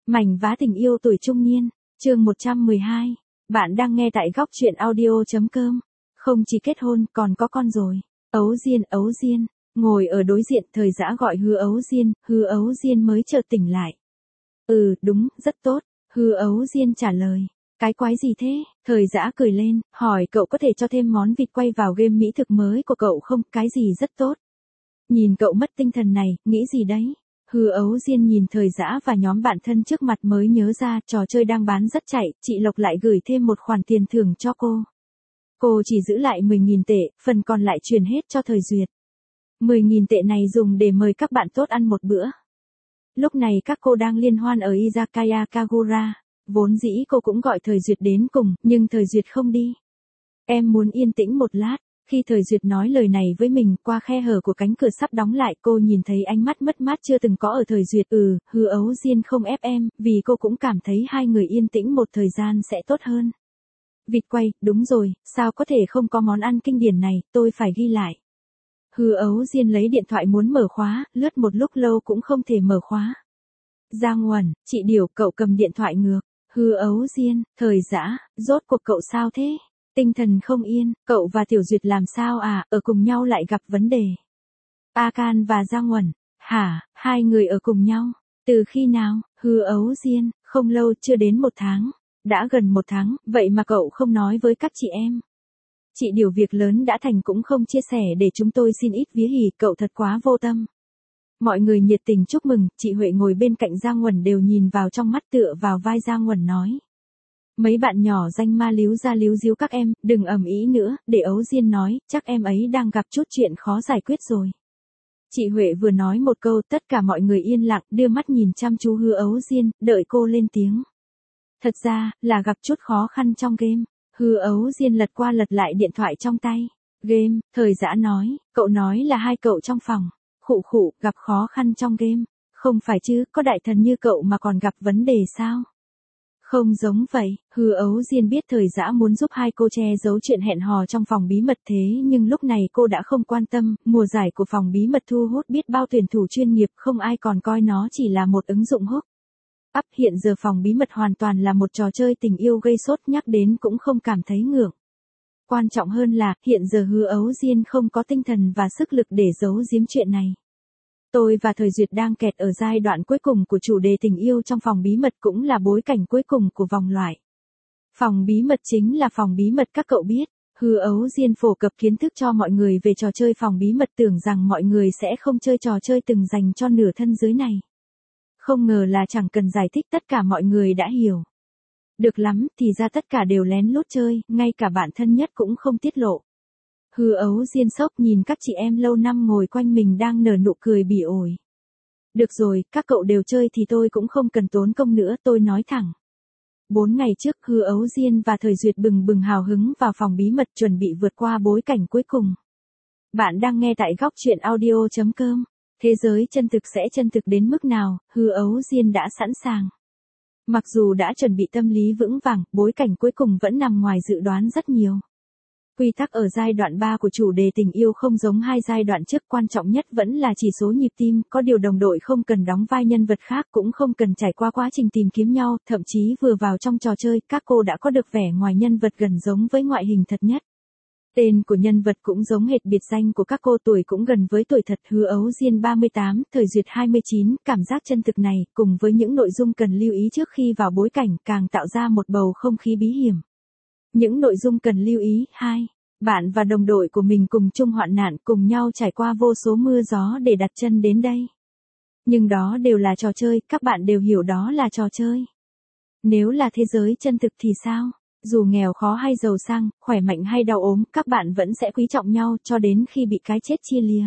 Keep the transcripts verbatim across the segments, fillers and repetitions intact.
Mảnh vá tình yêu tuổi trung niên, chương một trăm mười hai. Bạn đang nghe tại góc truyện audio chấm com. Không chỉ kết hôn, còn có con rồi. Ấu Diên, Ấu Diên, ngồi ở đối diện, Thời Dã gọi Hứa Ấu Diên, Hứa Ấu Diên mới chợt tỉnh lại. Ừ, đúng, rất tốt, Hứa Ấu Diên trả lời. Cái quái gì thế? Thời Dã cười lên, hỏi cậu có thể cho thêm món vịt quay vào game mỹ thực mới của cậu không? Cái gì rất tốt? Nhìn cậu mất tinh thần này, nghĩ gì đấy? Hứa Ấu Diên nhìn Thời Dã và nhóm bạn thân trước mặt mới nhớ ra trò chơi đang bán rất chạy, chị Lộc lại gửi thêm một khoản tiền thưởng cho cô. Cô chỉ giữ lại mười nghìn tệ, phần còn lại truyền hết cho Thời Duyệt. mười nghìn tệ này dùng để mời các bạn tốt ăn một bữa. Lúc này các cô đang liên hoan ở Izakaya Kagura, vốn dĩ cô cũng gọi Thời Duyệt đến cùng, nhưng Thời Duyệt không đi. Em muốn yên tĩnh một lát. Khi Thời Duyệt nói lời này với mình, qua khe hở của cánh cửa sắp đóng lại, cô nhìn thấy ánh mắt mất mát chưa từng có ở Thời Duyệt. Ừ, Hứa Ấu Diên không ép em, vì cô cũng cảm thấy hai người yên tĩnh một thời gian sẽ tốt hơn. Vịt quay, đúng rồi, sao có thể không có món ăn kinh điển này, tôi phải ghi lại. Hứa Ấu Diên lấy điện thoại muốn mở khóa, lướt một lúc lâu cũng không thể mở khóa. Giang Uẩn, chị Điểu, cậu cầm điện thoại ngược. Hứa Ấu Diên, Thời Dã, rốt cuộc cậu sao thế? Tinh thần không yên, cậu và Tiểu Duyệt làm sao à, ở cùng nhau lại gặp vấn đề. A Can và Giang Uẩn, hả, hai người ở cùng nhau, từ khi nào? Hứa Ấu Diên, không lâu, chưa đến một tháng. Đã gần một tháng, vậy mà cậu không nói với các chị em. Chị Điều việc lớn đã thành cũng không chia sẻ để chúng tôi xin ít vía hỉ, cậu thật quá vô tâm. Mọi người nhiệt tình chúc mừng, chị Huệ ngồi bên cạnh Giang Uẩn đều nhìn vào trong mắt tựa vào vai Giang Uẩn nói. Mấy bạn nhỏ danh ma líu ra líu díu các em, đừng ầm ĩ nữa, để Ấu Diên nói, chắc em ấy đang gặp chút chuyện khó giải quyết rồi. Chị Huệ vừa nói một câu, tất cả mọi người yên lặng, đưa mắt nhìn chăm chú Hứa Ấu Diên, đợi cô lên tiếng. Thật ra, là gặp chút khó khăn trong game. Hứa Ấu Diên lật qua lật lại điện thoại trong tay. Game, Thời Dã nói, cậu nói là hai cậu trong phòng. Khụ khụ, gặp khó khăn trong game. Không phải chứ, có đại thần như cậu mà còn gặp vấn đề sao? Không giống vậy, Hứa Ấu Diên biết Thời Dã muốn giúp hai cô che giấu chuyện hẹn hò trong phòng bí mật thế nhưng lúc này cô đã không quan tâm, mùa giải của phòng bí mật thu hút biết bao tuyển thủ chuyên nghiệp, không ai còn coi nó chỉ là một ứng dụng hook. Up hiện giờ phòng bí mật hoàn toàn là một trò chơi tình yêu gây sốt, nhắc đến cũng không cảm thấy ngượng. Quan trọng hơn là, hiện giờ Hứa Ấu Diên không có tinh thần và sức lực để giấu giếm chuyện này. Tôi và Thời Duyệt đang kẹt ở giai đoạn cuối cùng của chủ đề tình yêu trong phòng bí mật, cũng là bối cảnh cuối cùng của vòng loại. Phòng bí mật chính là phòng bí mật các cậu biết. Hứa Ấu Diên phổ cập kiến thức cho mọi người về trò chơi phòng bí mật, tưởng rằng mọi người sẽ không chơi trò chơi từng dành cho nửa thân dưới này. Không ngờ là chẳng cần giải thích tất cả mọi người đã hiểu. Được lắm, thì ra tất cả đều lén lút chơi, ngay cả bạn thân nhất cũng không tiết lộ. Hứa Ấu Diên sốc nhìn các chị em lâu năm ngồi quanh mình đang nở nụ cười bỉ ổi. Được rồi, các cậu đều chơi thì tôi cũng không cần tốn công nữa, tôi nói thẳng. Bốn ngày trước, Hứa Ấu Diên và Thời Duyệt bừng bừng hào hứng vào phòng bí mật chuẩn bị vượt qua bối cảnh cuối cùng. Bạn đang nghe tại góc truyện audio chấm com. Thế giới chân thực sẽ chân thực đến mức nào, Hứa Ấu Diên đã sẵn sàng. Mặc dù đã chuẩn bị tâm lý vững vàng, bối cảnh cuối cùng vẫn nằm ngoài dự đoán rất nhiều. Quy tắc ở giai đoạn ba của chủ đề tình yêu không giống hai giai đoạn trước, quan trọng nhất vẫn là chỉ số nhịp tim, có điều đồng đội không cần đóng vai nhân vật khác, cũng không cần trải qua quá trình tìm kiếm nhau, thậm chí vừa vào trong trò chơi, các cô đã có được vẻ ngoài nhân vật gần giống với ngoại hình thật nhất. Tên của nhân vật cũng giống hệt biệt danh của các cô, tuổi cũng gần với tuổi thật. Hứa Ấu Diên ba mươi tám, Thời Duyệt hai mươi chín, cảm giác chân thực này, cùng với những nội dung cần lưu ý trước khi vào bối cảnh, càng tạo ra một bầu không khí bí hiểm. Những nội dung cần lưu ý. Hai. Bạn và đồng đội của mình cùng chung hoạn nạn, cùng nhau trải qua vô số mưa gió để đặt chân đến đây. Nhưng đó đều là trò chơi, các bạn đều hiểu đó là trò chơi. Nếu là thế giới chân thực thì sao? Dù nghèo khó hay giàu sang, khỏe mạnh hay đau ốm, các bạn vẫn sẽ quý trọng nhau cho đến khi bị cái chết chia lìa.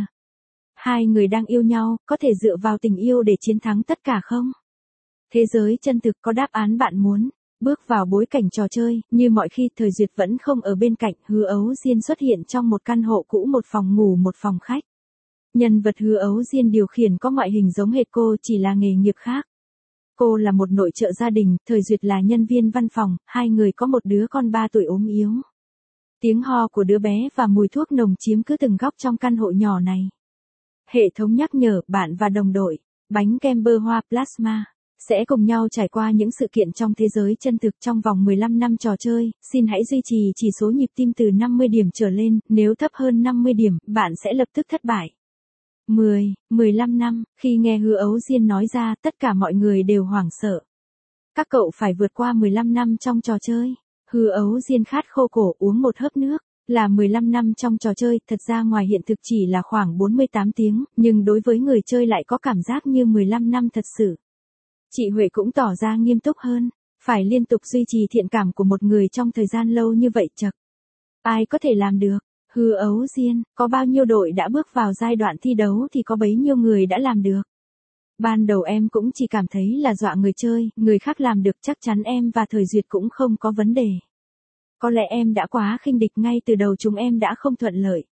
Hai người đang yêu nhau, có thể dựa vào tình yêu để chiến thắng tất cả không? Thế giới chân thực có đáp án bạn muốn. Bước vào bối cảnh trò chơi, như mọi khi Thời Duyệt vẫn không ở bên cạnh, Hứa Ấu Diên xuất hiện trong một căn hộ cũ, một phòng ngủ một phòng khách. Nhân vật Hứa Ấu Diên điều khiển có ngoại hình giống hệt cô, chỉ là nghề nghiệp khác. Cô là một nội trợ gia đình, Thời Duyệt là nhân viên văn phòng, hai người có một đứa con ba tuổi ốm yếu. Tiếng ho của đứa bé và mùi thuốc nồng chiếm cứ từng góc trong căn hộ nhỏ này. Hệ thống nhắc nhở bạn và đồng đội, bánh kem bơ hoa plasma. Sẽ cùng nhau trải qua những sự kiện trong thế giới chân thực trong vòng mười lăm năm trò chơi, xin hãy duy trì chỉ số nhịp tim từ năm mươi điểm trở lên, nếu thấp hơn năm mươi điểm, bạn sẽ lập tức thất bại. mười, mười lăm năm, khi nghe Hứa Ấu Diên nói ra, tất cả mọi người đều hoảng sợ. Các cậu phải vượt qua mười lăm năm trong trò chơi. Hứa Ấu Diên khát khô cổ uống một hớp nước. Là mười lăm năm trong trò chơi, thật ra ngoài hiện thực chỉ là khoảng bốn mươi tám tiếng, nhưng đối với người chơi lại có cảm giác như mười lăm năm thật sự. Chị Huệ cũng tỏ ra nghiêm túc hơn, phải liên tục duy trì thiện cảm của một người trong thời gian lâu như vậy chật. Ai có thể làm được? Hứa Ấu Diên, có bao nhiêu đội đã bước vào giai đoạn thi đấu thì có bấy nhiêu người đã làm được. Ban đầu em cũng chỉ cảm thấy là dọa người chơi, người khác làm được chắc chắn em và Thời Duyệt cũng không có vấn đề. Có lẽ em đã quá khinh địch ngay từ đầu chúng em đã không thuận lợi.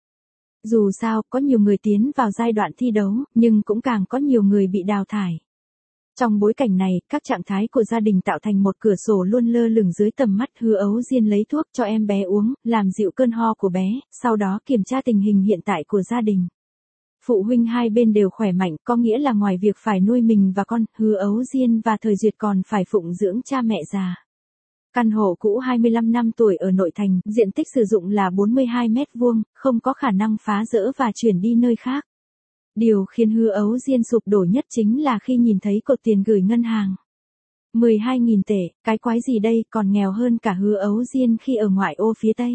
Dù sao, có nhiều người tiến vào giai đoạn thi đấu, nhưng cũng càng có nhiều người bị đào thải. Trong bối cảnh này, các trạng thái của gia đình tạo thành một cửa sổ luôn lơ lửng dưới tầm mắt. Hứa Ấu Diên lấy thuốc cho em bé uống, làm dịu cơn ho của bé, sau đó kiểm tra tình hình hiện tại của gia đình. Phụ huynh hai bên đều khỏe mạnh, có nghĩa là ngoài việc phải nuôi mình và con, Hứa Ấu Diên và Thời Duyệt còn phải phụng dưỡng cha mẹ già. Căn hộ cũ hai mươi lăm năm tuổi ở nội thành, diện tích sử dụng là bốn mươi hai mét vuông, không có khả năng phá dỡ và chuyển đi nơi khác. Điều khiến Hứa Ấu Diên sụp đổ nhất chính là khi nhìn thấy cột tiền gửi ngân hàng. mười hai nghìn tệ, cái quái gì đây, còn nghèo hơn cả Hứa Ấu Diên khi ở ngoại ô phía Tây.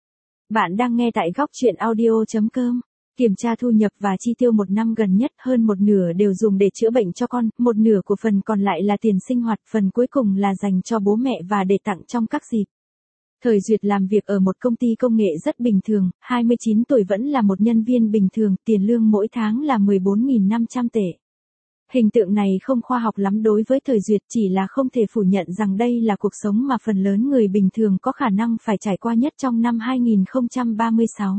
Bạn đang nghe tại góc truyện audio chấm com. Kiểm tra thu nhập và chi tiêu một năm gần nhất, hơn một nửa đều dùng để chữa bệnh cho con, một nửa của phần còn lại là tiền sinh hoạt, phần cuối cùng là dành cho bố mẹ và để tặng trong các dịp. Thời Duyệt làm việc ở một công ty công nghệ rất bình thường, hai mươi chín tuổi vẫn là một nhân viên bình thường, tiền lương mỗi tháng là mười bốn nghìn năm trăm tệ. Hình tượng này không khoa học lắm đối với Thời Duyệt, chỉ là không thể phủ nhận rằng đây là cuộc sống mà phần lớn người bình thường có khả năng phải trải qua nhất trong năm hai nghìn không trăm ba mươi sáu.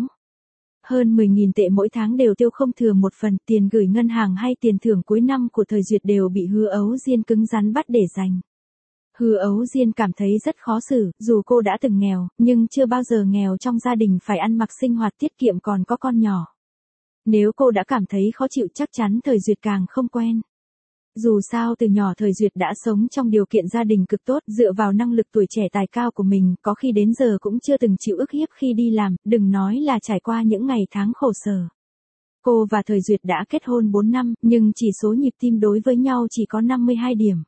Hơn mười nghìn tệ mỗi tháng đều tiêu không thừa một phần, tiền gửi ngân hàng hay tiền thưởng cuối năm của Thời Duyệt đều bị Hứa Ấu Diên cứng rắn bắt để dành. Hứa Ấu Diên cảm thấy rất khó xử, dù cô đã từng nghèo, nhưng chưa bao giờ nghèo trong gia đình phải ăn mặc sinh hoạt tiết kiệm còn có con nhỏ. Nếu cô đã cảm thấy khó chịu chắc chắn Thời Duyệt càng không quen. Dù sao từ nhỏ Thời Duyệt đã sống trong điều kiện gia đình cực tốt, dựa vào năng lực tuổi trẻ tài cao của mình, có khi đến giờ cũng chưa từng chịu ức hiếp khi đi làm, đừng nói là trải qua những ngày tháng khổ sở. Cô và Thời Duyệt đã kết hôn bốn năm, nhưng chỉ số nhịp tim đối với nhau chỉ có năm mươi hai điểm.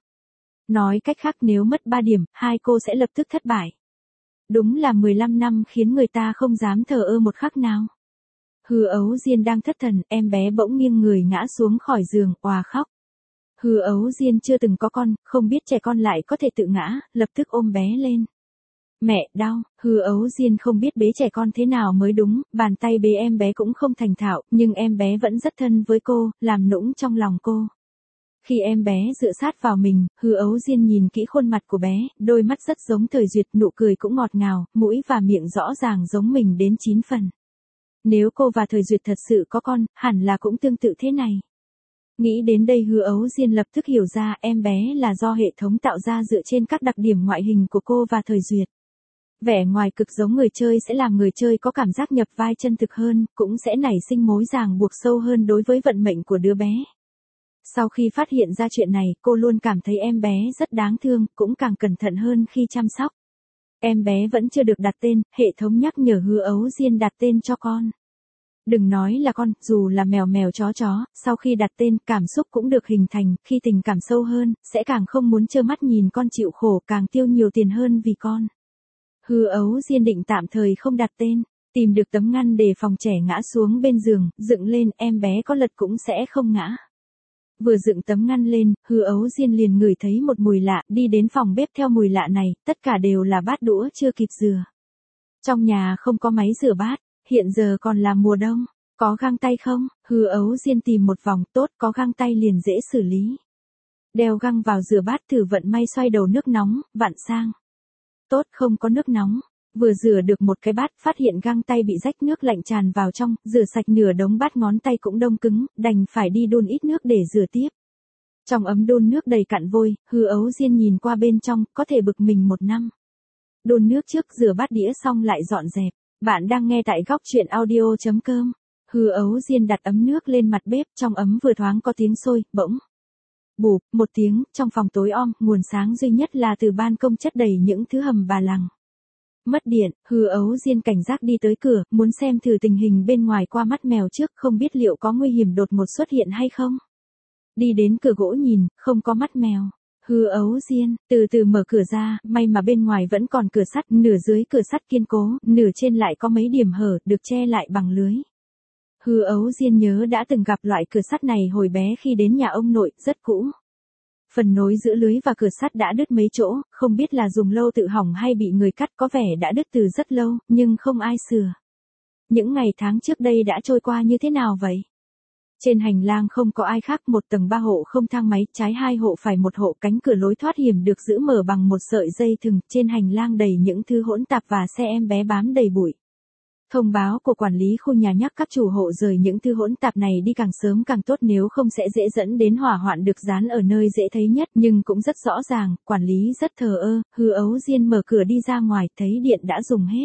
Nói cách khác nếu mất ba điểm, hai cô sẽ lập tức thất bại. Đúng là mười lăm năm khiến người ta không dám thờ ơ một khắc nào. Hứa Ấu Diên đang thất thần, em bé bỗng nghiêng người ngã xuống khỏi giường, òa khóc. Hứa Ấu Diên chưa từng có con, không biết trẻ con lại có thể tự ngã, lập tức ôm bé lên. Mẹ, đau, Hứa Ấu Diên không biết bế trẻ con thế nào mới đúng, bàn tay bế em bé cũng không thành thạo, nhưng em bé vẫn rất thân với cô, làm nũng trong lòng cô. Khi em bé dựa sát vào mình, Hứa Ấu Diên nhìn kỹ khuôn mặt của bé, đôi mắt rất giống Thời Duyệt, nụ cười cũng ngọt ngào, mũi và miệng rõ ràng giống mình đến chín phần. Nếu cô và Thời Duyệt thật sự có con, hẳn là cũng tương tự thế này. Nghĩ đến đây Hứa Ấu Diên lập tức hiểu ra em bé là do hệ thống tạo ra dựa trên các đặc điểm ngoại hình của cô và Thời Duyệt. Vẻ ngoài cực giống người chơi sẽ làm người chơi có cảm giác nhập vai chân thực hơn, cũng sẽ nảy sinh mối ràng buộc sâu hơn đối với vận mệnh của đứa bé. Sau khi phát hiện ra chuyện này, cô luôn cảm thấy em bé rất đáng thương, cũng càng cẩn thận hơn khi chăm sóc. Em bé vẫn chưa được đặt tên, hệ thống nhắc nhở Hứa Ấu Diên đặt tên cho con. Đừng nói là con, dù là mèo mèo chó chó, sau khi đặt tên, cảm xúc cũng được hình thành, khi tình cảm sâu hơn, sẽ càng không muốn trơ mắt nhìn con chịu khổ, càng tiêu nhiều tiền hơn vì con. Hứa Ấu Diên định tạm thời không đặt tên, tìm được tấm ngăn để phòng trẻ ngã xuống bên giường, dựng lên, em bé có lật cũng sẽ không ngã. Vừa dựng tấm ngăn lên, Hứa Ấu Diên liền ngửi thấy một mùi lạ, đi đến phòng bếp theo mùi lạ này, tất cả đều là bát đũa chưa kịp rửa. Trong nhà không có máy rửa bát, hiện giờ còn là mùa đông, có găng tay không? Hứa Ấu Diên tìm một vòng, tốt, có găng tay liền dễ xử lý. Đeo găng vào rửa bát thử vận may xoay đầu nước nóng, vặn sang. Tốt, không có nước nóng. Vừa rửa được một cái bát, phát hiện găng tay bị rách, nước lạnh tràn vào trong, rửa sạch nửa đống bát, ngón tay cũng đông cứng, đành phải đi đun ít nước để rửa tiếp. Trong ấm đun nước đầy cặn vôi, Hứa Ấu Diên nhìn qua bên trong, có thể bực mình một năm. Đun nước trước, rửa bát đĩa xong lại dọn dẹp. Bạn đang nghe tại góc truyện audio chấm com. Hứa Ấu Diên đặt ấm nước lên mặt bếp, trong ấm vừa thoáng có tiếng sôi, bỗng. Bụp, một tiếng, trong phòng tối om, nguồn sáng duy nhất là từ ban công chất đầy những thứ hầm bà lằng. Mất điện, Hư Ấu Diên cảnh giác đi tới cửa, muốn xem thử tình hình bên ngoài qua mắt mèo trước, không biết liệu có nguy hiểm đột ngột xuất hiện hay không. Đi đến cửa gỗ nhìn, không có mắt mèo. Hư Ấu Diên, từ từ mở cửa ra, may mà bên ngoài vẫn còn cửa sắt, nửa dưới cửa sắt kiên cố, nửa trên lại có mấy điểm hở, được che lại bằng lưới. Hư Ấu Diên nhớ đã từng gặp loại cửa sắt này hồi bé khi đến nhà ông nội, rất cũ. Phần nối giữa lưới và cửa sắt đã đứt mấy chỗ, không biết là dùng lâu tự hỏng hay bị người cắt, có vẻ đã đứt từ rất lâu, nhưng không ai sửa. Những ngày tháng trước đây đã trôi qua như thế nào vậy? Trên hành lang không có ai khác, một tầng ba hộ không thang máy, trái hai hộ phải một hộ, cánh cửa lối thoát hiểm được giữ mở bằng một sợi dây thừng, trên hành lang đầy những thứ hỗn tạp và xe em bé bám đầy bụi. Thông báo của quản lý khu nhà nhắc các chủ hộ rời những thứ hỗn tạp này đi càng sớm càng tốt, nếu không sẽ dễ dẫn đến hỏa hoạn, được dán ở nơi dễ thấy nhất, nhưng cũng rất rõ ràng, quản lý rất thờ ơ. Hư Ấu Diên mở cửa đi ra ngoài, thấy điện đã dùng hết.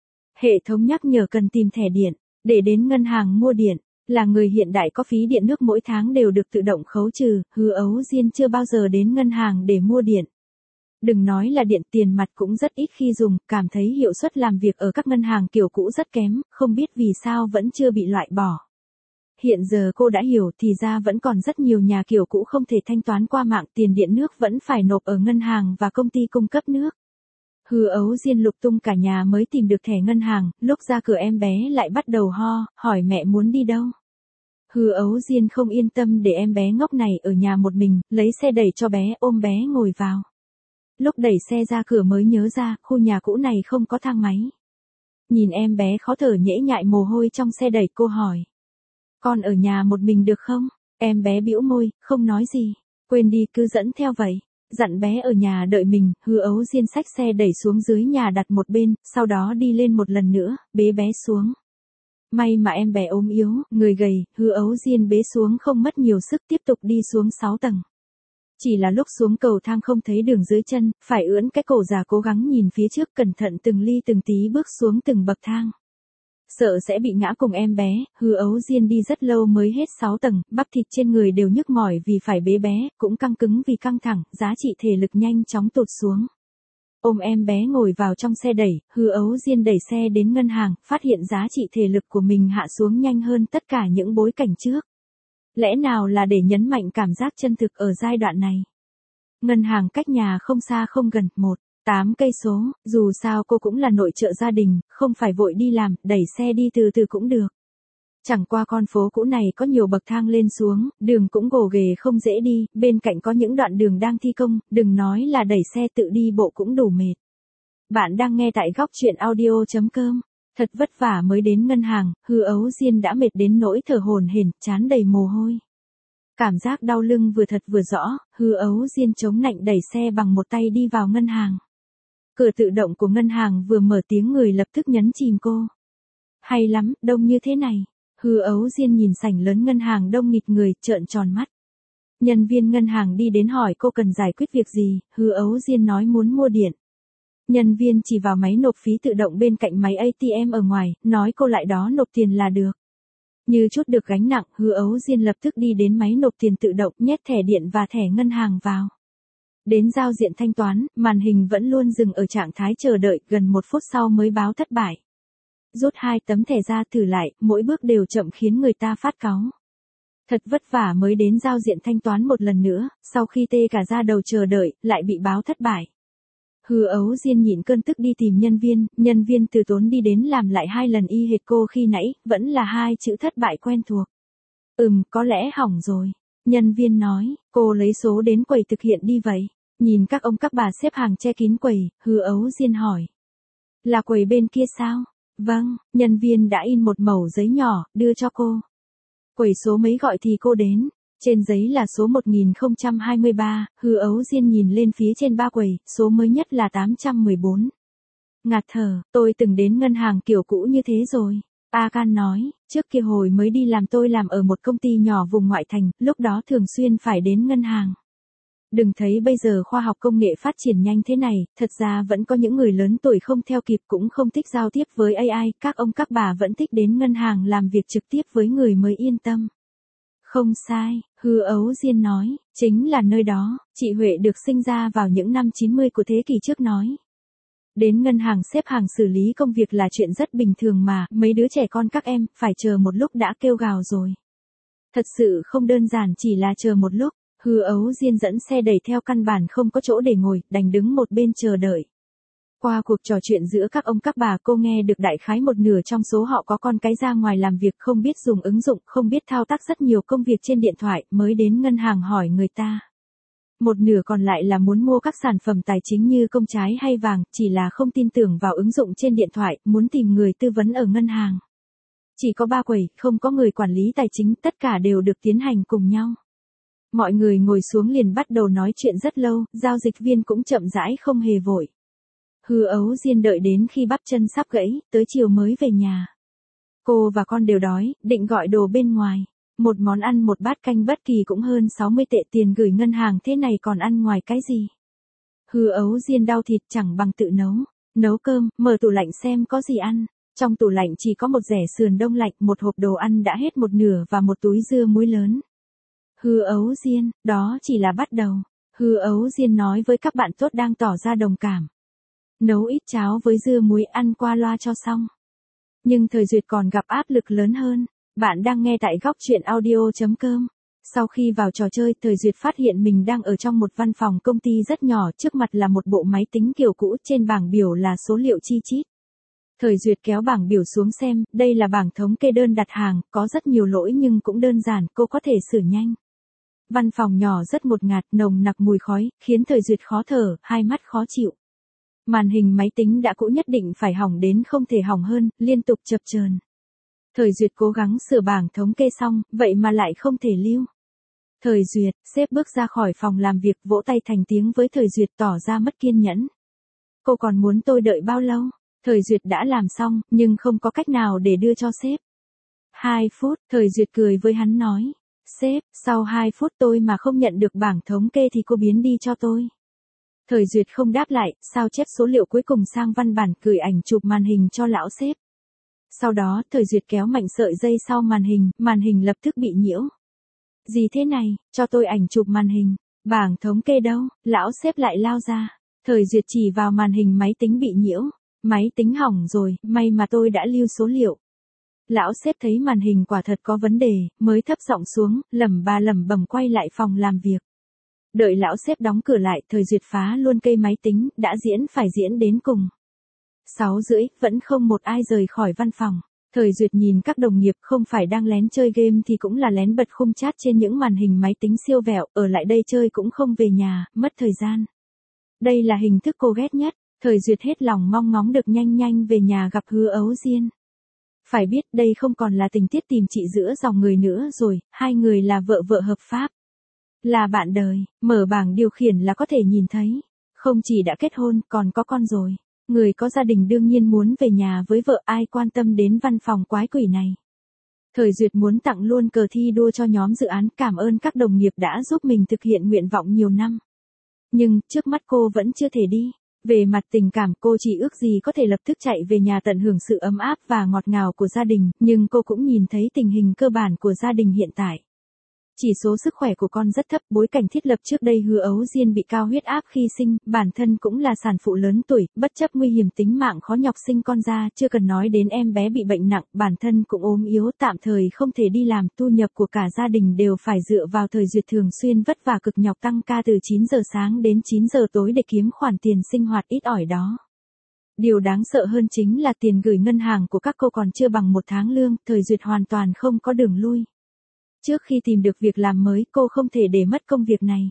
Hệ thống nhắc nhở cần tìm thẻ điện, để đến ngân hàng mua điện. Là người hiện đại có phí điện nước mỗi tháng đều được tự động khấu trừ, Hư Ấu Diên chưa bao giờ đến ngân hàng để mua điện. Đừng nói là điện, tiền mặt cũng rất ít khi dùng, cảm thấy hiệu suất làm việc ở các ngân hàng kiểu cũ rất kém, không biết vì sao vẫn chưa bị loại bỏ. Hiện giờ cô đã hiểu, thì ra vẫn còn rất nhiều nhà kiểu cũ không thể thanh toán qua mạng, tiền điện nước vẫn phải nộp ở ngân hàng và công ty cung cấp nước. Hư Ấu Diên lục tung cả nhà mới tìm được thẻ ngân hàng, lúc ra cửa em bé lại bắt đầu ho, hỏi mẹ muốn đi đâu. Hư Ấu Diên không yên tâm để em bé ngốc này ở nhà một mình, lấy xe đẩy cho bé, ôm bé ngồi vào. Lúc đẩy xe ra cửa mới nhớ ra, khu nhà cũ này không có thang máy. Nhìn em bé khó thở nhễ nhại mồ hôi trong xe đẩy, cô hỏi. Con ở nhà một mình được không? Em bé bĩu môi, không nói gì. Quên đi, cứ dẫn theo vậy. Dặn bé ở nhà đợi mình. Hư Ấu Diên xách xe đẩy xuống dưới nhà đặt một bên, sau đó đi lên một lần nữa, bế bé xuống. May mà em bé ốm yếu, người gầy, Hư Ấu Diên bế xuống không mất nhiều sức, tiếp tục đi xuống sáu tầng. Chỉ là lúc xuống cầu thang không thấy đường dưới chân, phải ưỡn cái cổ già cố gắng nhìn phía trước, cẩn thận từng ly từng tí bước xuống từng bậc thang. Sợ sẽ bị ngã cùng em bé, Hư Ấu Diên đi rất lâu mới hết sáu tầng, bắp thịt trên người đều nhức mỏi vì phải bế bé, cũng căng cứng vì căng thẳng, giá trị thể lực nhanh chóng tụt xuống. Ôm em bé ngồi vào trong xe đẩy, Hư Ấu Diên đẩy xe đến ngân hàng, phát hiện giá trị thể lực của mình hạ xuống nhanh hơn tất cả những bối cảnh trước. Lẽ nào là để nhấn mạnh cảm giác chân thực ở giai đoạn này? Ngân hàng cách nhà không xa không gần, một, tám cây số, dù sao cô cũng là nội trợ gia đình, không phải vội đi làm, đẩy xe đi từ từ cũng được. Chẳng qua con phố cũ này có nhiều bậc thang lên xuống, đường cũng gồ ghề không dễ đi, bên cạnh có những đoạn đường đang thi công, đừng nói là đẩy xe, tự đi bộ cũng đủ mệt. Bạn đang nghe tại góc truyện audio chấm com. Thật vất vả mới đến ngân hàng, Hư Ấu Diên đã mệt đến nỗi thở hổn hển, trán đầy mồ hôi. Cảm giác đau lưng vừa thật vừa rõ, Hư Ấu Diên chống nạnh đẩy xe bằng một tay đi vào ngân hàng. Cửa tự động của ngân hàng vừa mở, tiếng người lập tức nhấn chìm cô. Hay lắm, đông như thế này. Hư Ấu Diên nhìn sảnh lớn ngân hàng đông nghịt người, trợn tròn mắt. Nhân viên ngân hàng đi đến hỏi cô cần giải quyết việc gì, Hư Ấu Diên nói muốn mua điện. Nhân viên chỉ vào máy nộp phí tự động bên cạnh máy a tê em ở ngoài, nói cô lại đó nộp tiền là được. Như chút được gánh nặng, Hư Ấu Diên lập tức đi đến máy nộp tiền tự động, nhét thẻ điện và thẻ ngân hàng vào. Đến giao diện thanh toán, màn hình vẫn luôn dừng ở trạng thái chờ đợi, gần một phút sau mới báo thất bại. Rút hai tấm thẻ ra thử lại, mỗi bước đều chậm khiến người ta phát cáu. Thật vất vả mới đến giao diện thanh toán một lần nữa, sau khi tê cả da đầu chờ đợi, lại bị báo thất bại. Hư Ấu Diên nhịn cơn tức đi tìm nhân viên, nhân viên từ tốn đi đến làm lại hai lần y hệt cô khi nãy, vẫn là hai chữ thất bại quen thuộc. Ừm, có lẽ hỏng rồi. Nhân viên nói, cô lấy số đến quầy thực hiện đi vậy. Nhìn các ông các bà xếp hàng che kín quầy, Hư Ấu Diên hỏi. Là quầy bên kia sao? Vâng, nhân viên đã in một mẩu giấy nhỏ, đưa cho cô. Quầy số mấy gọi thì cô đến. Trên giấy là số một nghìn không trăm hai mươi ba, Hư Ấu Diên nhìn lên phía trên ba quầy, số mới nhất là tám trăm mười bốn. Ngạt thở, tôi từng đến ngân hàng kiểu cũ như thế rồi. A Can nói, trước kia hồi mới đi làm tôi làm ở một công ty nhỏ vùng ngoại thành, lúc đó thường xuyên phải đến ngân hàng. Đừng thấy bây giờ khoa học công nghệ phát triển nhanh thế này, thật ra vẫn có những người lớn tuổi không theo kịp, cũng không thích giao tiếp với a i, các ông các bà vẫn thích đến ngân hàng làm việc trực tiếp với người mới yên tâm. Không sai, Hư Ấu Diên nói, chính là nơi đó, chị Huệ được sinh ra vào những năm chín mươi của thế kỷ trước nói. Đến ngân hàng xếp hàng xử lý công việc là chuyện rất bình thường mà, mấy đứa trẻ con các em, phải chờ một lúc đã kêu gào rồi. Thật sự không đơn giản chỉ là chờ một lúc, Hư Ấu Diên dẫn xe đẩy theo căn bản không có chỗ để ngồi, đành đứng một bên chờ đợi. Qua cuộc trò chuyện giữa các ông các bà cô nghe được đại khái một nửa trong số họ có con cái ra ngoài làm việc không biết dùng ứng dụng, không biết thao tác rất nhiều công việc trên điện thoại, mới đến ngân hàng hỏi người ta. Một nửa còn lại là muốn mua các sản phẩm tài chính như công trái hay vàng, chỉ là không tin tưởng vào ứng dụng trên điện thoại, muốn tìm người tư vấn ở ngân hàng. Chỉ có ba quầy, không có người quản lý tài chính, tất cả đều được tiến hành cùng nhau. Mọi người ngồi xuống liền bắt đầu nói chuyện rất lâu, giao dịch viên cũng chậm rãi không hề vội. Hư Ấu Diên đợi đến khi bắp chân sắp gãy, tới chiều mới về nhà. Cô và con đều đói, định gọi đồ bên ngoài. Một món ăn một bát canh bất kỳ cũng hơn sáu mươi tệ, tiền gửi ngân hàng thế này còn ăn ngoài cái gì. Hư Ấu Diên đau thịt chẳng bằng tự nấu. Nấu cơm, mở tủ lạnh xem có gì ăn. Trong tủ lạnh chỉ có một rẻ sườn đông lạnh, một hộp đồ ăn đã hết một nửa và một túi dưa muối lớn. Hư Ấu Diên, đó chỉ là bắt đầu. Hư Ấu Diên nói với các bạn tốt đang tỏ ra đồng cảm. Nấu ít cháo với dưa muối ăn qua loa cho xong. Nhưng Thời Duyệt còn gặp áp lực lớn hơn. Bạn đang nghe tại góc truyện audio chấm com. Sau khi vào trò chơi, Thời Duyệt phát hiện mình đang ở trong một văn phòng công ty rất nhỏ, trước mặt là một bộ máy tính kiểu cũ, trên bảng biểu là số liệu chi chít. Thời Duyệt kéo bảng biểu xuống xem, đây là bảng thống kê đơn đặt hàng, có rất nhiều lỗi nhưng cũng đơn giản, cô có thể sửa nhanh. Văn phòng nhỏ rất ngột ngạt, nồng nặc mùi khói, khiến Thời Duyệt khó thở, hai mắt khó chịu. Màn hình máy tính đã cũ nhất định phải hỏng đến không thể hỏng hơn, liên tục chập chờn. Thời Duyệt cố gắng sửa bảng thống kê xong, vậy mà lại không thể lưu. Thời Duyệt, sếp bước ra khỏi phòng làm việc, vỗ tay thành tiếng với Thời Duyệt, tỏ ra mất kiên nhẫn. Cô còn muốn tôi đợi bao lâu? Thời Duyệt đã làm xong, nhưng không có cách nào để đưa cho sếp. Hai phút, Thời Duyệt cười với hắn nói. Sếp, sau hai phút tôi mà không nhận được bảng thống kê thì cô biến đi cho tôi. Thời Duyệt không đáp lại, sao chép số liệu cuối cùng sang văn bản, gửi ảnh chụp màn hình cho lão sếp. Sau đó, Thời Duyệt kéo mạnh sợi dây sau màn hình, màn hình lập tức bị nhiễu. Gì thế này, cho tôi ảnh chụp màn hình, bảng thống kê đâu, lão sếp lại lao ra. Thời Duyệt chỉ vào màn hình máy tính bị nhiễu. Máy tính hỏng rồi, may mà tôi đã lưu số liệu. Lão sếp thấy màn hình quả thật có vấn đề, mới thấp giọng xuống, lẩm bà lẩm bẩm quay lại phòng làm việc. Đợi lão sếp đóng cửa lại, Thời Duyệt phá luôn cây máy tính, đã diễn phải diễn đến cùng. Sáu rưỡi, vẫn không một ai rời khỏi văn phòng. Thời Duyệt nhìn các đồng nghiệp không phải đang lén chơi game thì cũng là lén bật khung chat trên những màn hình máy tính siêu vẹo, ở lại đây chơi cũng không về nhà, mất thời gian. Đây là hình thức cô ghét nhất. Thời Duyệt hết lòng mong ngóng được nhanh nhanh về nhà gặp Hư Ấu Diên. Phải biết đây không còn là tình tiết tìm chị giữa dòng người nữa rồi, hai người là vợ vợ hợp pháp. Là bạn đời, mở bảng điều khiển là có thể nhìn thấy. Không chỉ đã kết hôn, còn có con rồi. Người có gia đình đương nhiên muốn về nhà với vợ, ai quan tâm đến văn phòng quái quỷ này. Thời Duyệt muốn tặng luôn cờ thi đua cho nhóm dự án, cảm ơn các đồng nghiệp đã giúp mình thực hiện nguyện vọng nhiều năm. Nhưng, trước mắt cô vẫn chưa thể đi. Về mặt tình cảm, cô chỉ ước gì có thể lập tức chạy về nhà tận hưởng sự ấm áp và ngọt ngào của gia đình, nhưng cô cũng nhìn thấy tình hình cơ bản của gia đình hiện tại. Chỉ số sức khỏe của con rất thấp, bối cảnh thiết lập trước đây Hư Ấu Diên bị cao huyết áp khi sinh, bản thân cũng là sản phụ lớn tuổi, bất chấp nguy hiểm tính mạng khó nhọc sinh con ra, chưa cần nói đến em bé bị bệnh nặng, bản thân cũng ốm yếu, tạm thời không thể đi làm, thu nhập của cả gia đình đều phải dựa vào Thời Duyệt thường xuyên vất vả cực nhọc tăng ca từ chín giờ sáng đến chín giờ tối để kiếm khoản tiền sinh hoạt ít ỏi đó. Điều đáng sợ hơn chính là tiền gửi ngân hàng của các cô còn chưa bằng một tháng lương, Thời Duyệt hoàn toàn không có đường lui. Trước khi tìm được việc làm mới, cô không thể để mất công việc này.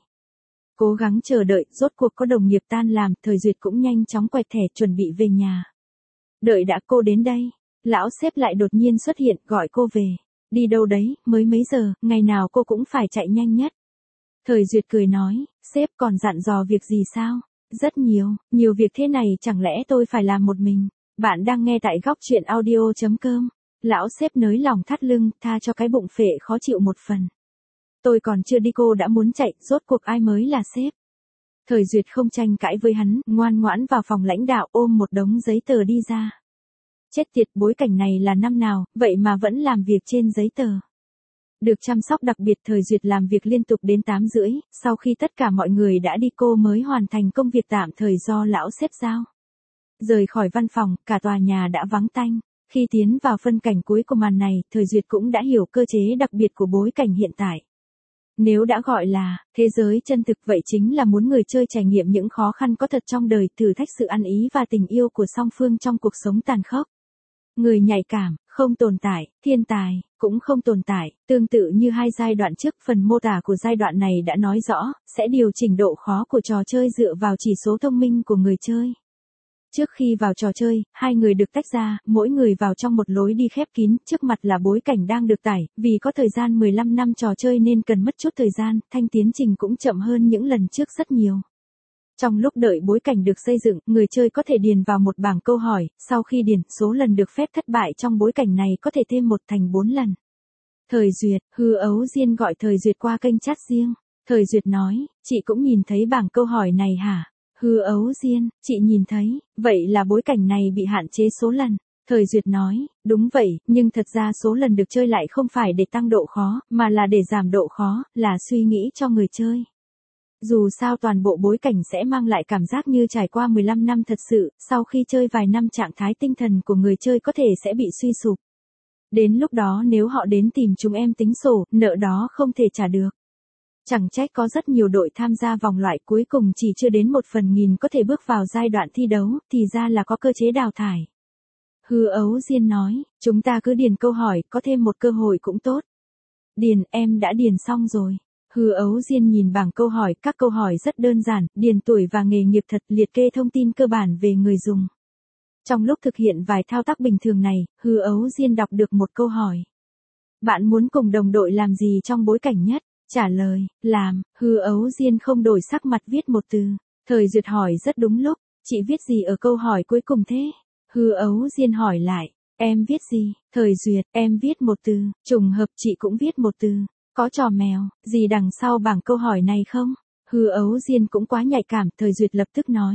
Cố gắng chờ đợi, rốt cuộc có đồng nghiệp tan làm, Thời Duyệt cũng nhanh chóng quẹt thẻ chuẩn bị về nhà. Đợi đã, cô đến đây. Lão sếp lại đột nhiên xuất hiện, gọi cô về. Đi đâu đấy, mới mấy giờ, ngày nào cô cũng phải chạy nhanh nhất. Thời Duyệt cười nói, sếp còn dặn dò việc gì sao? Rất nhiều, nhiều việc thế này chẳng lẽ tôi phải làm một mình. Bạn đang nghe tại góc truyện audio chấm com. Lão sếp nới lòng thắt lưng, tha cho cái bụng phệ khó chịu một phần. Tôi còn chưa đi cô đã muốn chạy, rốt cuộc ai mới là sếp. Thời Duyệt không tranh cãi với hắn, ngoan ngoãn vào phòng lãnh đạo ôm một đống giấy tờ đi ra. Chết tiệt, bối cảnh này là năm nào, vậy mà vẫn làm việc trên giấy tờ. Được chăm sóc đặc biệt Thời Duyệt làm việc liên tục đến tám rưỡi, sau khi tất cả mọi người đã đi cô mới hoàn thành công việc tạm thời do lão xếp giao. Rời khỏi văn phòng, cả tòa nhà đã vắng tanh. Khi tiến vào phân cảnh cuối của màn này, Thời Duyệt cũng đã hiểu cơ chế đặc biệt của bối cảnh hiện tại. Nếu đã gọi là thế giới chân thực vậy chính là muốn người chơi trải nghiệm những khó khăn có thật trong đời, thử thách sự ăn ý và tình yêu của song phương trong cuộc sống tàn khốc. Người nhạy cảm, không tồn tại, thiên tài, cũng không tồn tại, tương tự như hai giai đoạn trước, phần mô tả của giai đoạn này đã nói rõ, sẽ điều chỉnh độ khó của trò chơi dựa vào chỉ số thông minh của người chơi. Trước khi vào trò chơi, hai người được tách ra, mỗi người vào trong một lối đi khép kín, trước mặt là bối cảnh đang được tải, vì có thời gian mười lăm năm trò chơi nên cần mất chút thời gian, thanh tiến trình cũng chậm hơn những lần trước rất nhiều. Trong lúc đợi bối cảnh được xây dựng, người chơi có thể điền vào một bảng câu hỏi, sau khi điền, số lần được phép thất bại trong bối cảnh này có thể thêm một thành bốn lần. Thời Duyệt, Hư Ấu Diên gọi Thời Duyệt qua kênh chat riêng. Thời Duyệt nói, chị cũng nhìn thấy bảng câu hỏi này hả? Hư Ấu Diên, chị nhìn thấy, vậy là bối cảnh này bị hạn chế số lần. Thời Duyệt nói, đúng vậy, nhưng thật ra số lần được chơi lại không phải để tăng độ khó, mà là để giảm độ khó, là suy nghĩ cho người chơi. Dù sao toàn bộ bối cảnh sẽ mang lại cảm giác như trải qua mười lăm năm thật sự, sau khi chơi vài năm trạng thái tinh thần của người chơi có thể sẽ bị suy sụp. Đến lúc đó nếu họ đến tìm chúng em tính sổ, nợ đó không thể trả được. Chẳng trách có rất nhiều đội tham gia vòng loại cuối cùng chỉ chưa đến một phần nghìn có thể bước vào giai đoạn thi đấu, thì ra là có cơ chế đào thải. Hư Ấu Diên nói, chúng ta cứ điền câu hỏi, có thêm một cơ hội cũng tốt. Điền, em đã điền xong rồi. Hư Ấu Diên nhìn bảng câu hỏi, các câu hỏi rất đơn giản, điền tuổi và nghề nghiệp thật, liệt kê thông tin cơ bản về người dùng. Trong lúc thực hiện vài thao tác bình thường này, Hư Ấu Diên đọc được một câu hỏi. Bạn muốn cùng đồng đội làm gì trong bối cảnh nhất? Trả lời, làm. Hư Ấu Diên không đổi sắc mặt viết một từ. Thời Duyệt hỏi rất đúng lúc, chị viết gì ở câu hỏi cuối cùng thế? Hư Ấu Diên hỏi lại, em viết gì? Thời Duyệt, em viết một từ, trùng hợp chị cũng viết một từ. Có trò mèo, gì đằng sau bảng câu hỏi này không? Hư Ấu Diên cũng quá nhạy cảm, Thời Duyệt lập tức nói.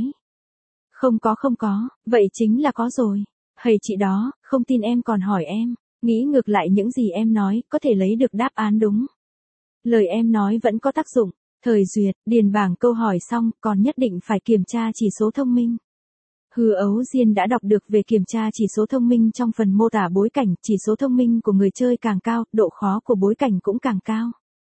Không có không có, vậy chính là có rồi. Hầy chị đó, không tin em còn hỏi em, nghĩ ngược lại những gì em nói, có thể lấy được đáp án đúng. Lời em nói vẫn có tác dụng. Thời Duyệt, điền bảng câu hỏi xong, còn nhất định phải kiểm tra chỉ số thông minh. Hư Ấu Diên đã đọc được về kiểm tra chỉ số thông minh trong phần mô tả bối cảnh, chỉ số thông minh của người chơi càng cao, độ khó của bối cảnh cũng càng cao.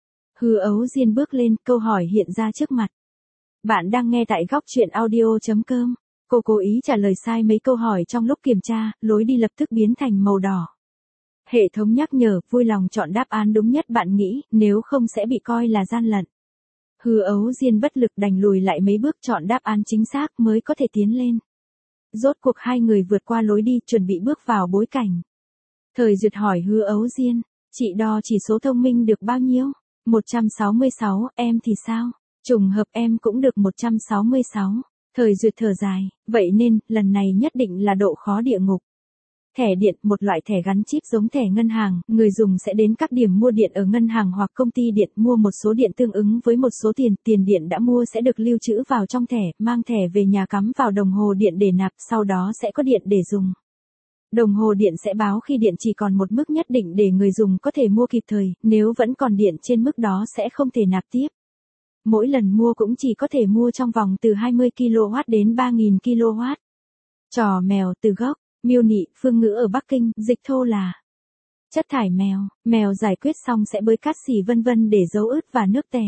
Hư Ấu Diên bước lên, câu hỏi hiện ra trước mặt. Bạn đang nghe tại góc truyện audio chấm com. Cô cố ý trả lời sai mấy câu hỏi trong lúc kiểm tra, lối đi lập tức biến thành màu đỏ. Hệ thống nhắc nhở, vui lòng chọn đáp án đúng nhất bạn nghĩ, nếu không sẽ bị coi là gian lận. Hư Ấu Diên bất lực đành lùi lại mấy bước chọn đáp án chính xác mới có thể tiến lên. Rốt cuộc hai người vượt qua lối đi, chuẩn bị bước vào bối cảnh. Thời Duyệt hỏi Hư Ấu Diên, chị đo chỉ số thông minh được bao nhiêu? một trăm sáu mươi sáu, em thì sao? Trùng hợp em cũng được một trăm sáu mươi sáu. Thời Duyệt thở dài, vậy nên, lần này nhất định là độ khó địa ngục. Thẻ điện, một loại thẻ gắn chip giống thẻ ngân hàng, người dùng sẽ đến các điểm mua điện ở ngân hàng hoặc công ty điện, mua một số điện tương ứng với một số tiền, tiền điện đã mua sẽ được lưu trữ vào trong thẻ, mang thẻ về nhà cắm vào đồng hồ điện để nạp, sau đó sẽ có điện để dùng. Đồng hồ điện sẽ báo khi điện chỉ còn một mức nhất định để người dùng có thể mua kịp thời, nếu vẫn còn điện trên mức đó sẽ không thể nạp tiếp. Mỗi lần mua cũng chỉ có thể mua trong vòng từ hai mươi ki lô oát đến ba nghìn ki lô oát. Trò mèo từ gốc. Miêu nị, phương ngữ ở Bắc Kinh, dịch thô là chất thải mèo, mèo giải quyết xong sẽ bới cát xỉ vân vân để giấu ướt và nước tè.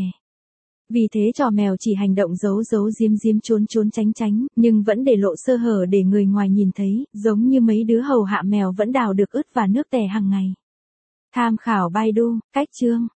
Vì thế trò mèo chỉ hành động giấu giấu giếm giếm trốn trốn tránh tránh, nhưng vẫn để lộ sơ hở để người ngoài nhìn thấy, giống như mấy đứa hầu hạ mèo vẫn đào được ướt và nước tè hàng ngày. Tham khảo Baidu, cách chương.